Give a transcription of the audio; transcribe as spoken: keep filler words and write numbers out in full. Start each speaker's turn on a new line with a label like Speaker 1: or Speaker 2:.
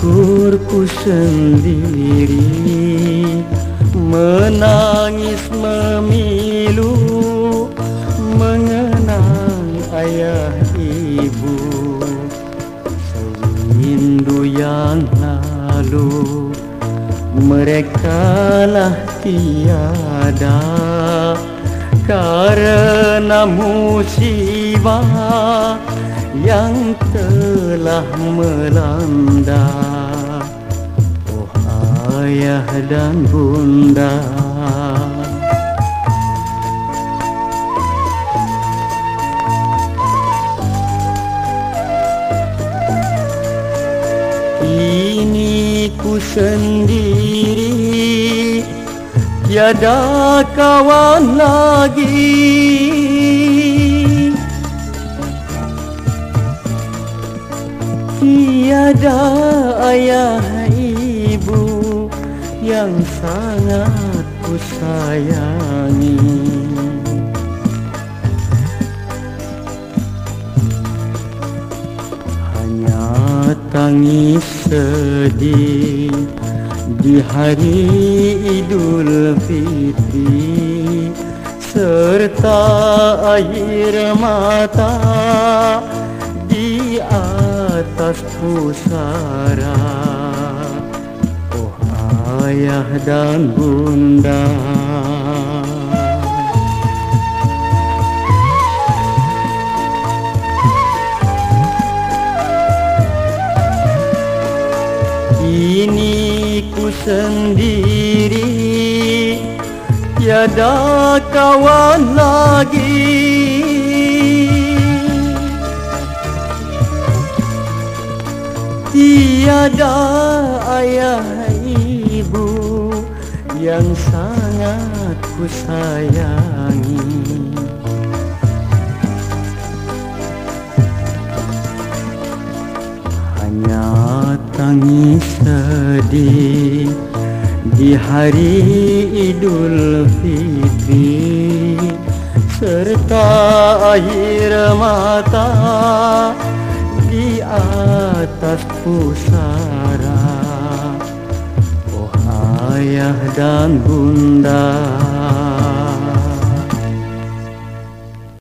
Speaker 1: syukurku sendiri, menangis memilu, mengenang ayah ibu. Sewindu yang lalu, merekalah tiada karena musibah yang telah melanda. Oh ayah dan bunda, kini ku sendiri, tiada kawan lagi. Tiada ayah ibu yang sangat ku sayangi. Hanya tangis sedih di hari Idul Fitri, serta air mata di atas pusara. Oh ayah dan bunda, kini ku sendiri, tiada kawan lagi. Tiada ayah ibu yang sangat ku sayangi. Hanya tangis sedih di hari Idul Fitri, serta air mata di atas pusara. Oh ayah dan bunda,